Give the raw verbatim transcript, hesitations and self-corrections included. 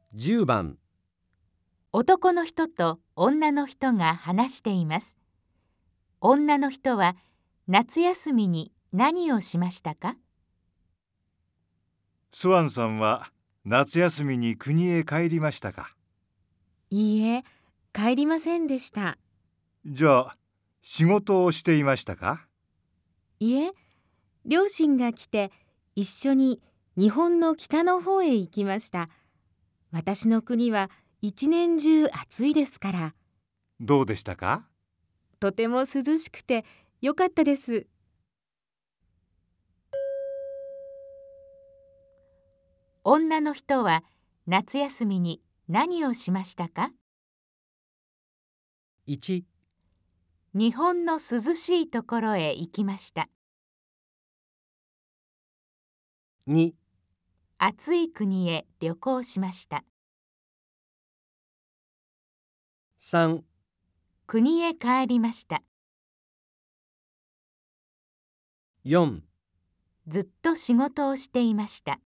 じゅうばん男の人と女の人が話しています。女の人は夏休みに何をしましたか？ スワンさんは夏休みに国へ帰りましたか？ いいえ、帰りませんでした。 じゃあ、仕事をしていましたか？ いえ、両親が来て一緒に日本の北の方へ行きました。私の国は一年中暑いですから。 どうでしたか？ とても涼しくてよかったです。 女の人は夏休みに何をしましたか？ いち、 日本の涼しいところへ行きました。 に、 暑い国へ旅行しました。 さん、 国へ帰りました。 よんずっと仕事をしていました。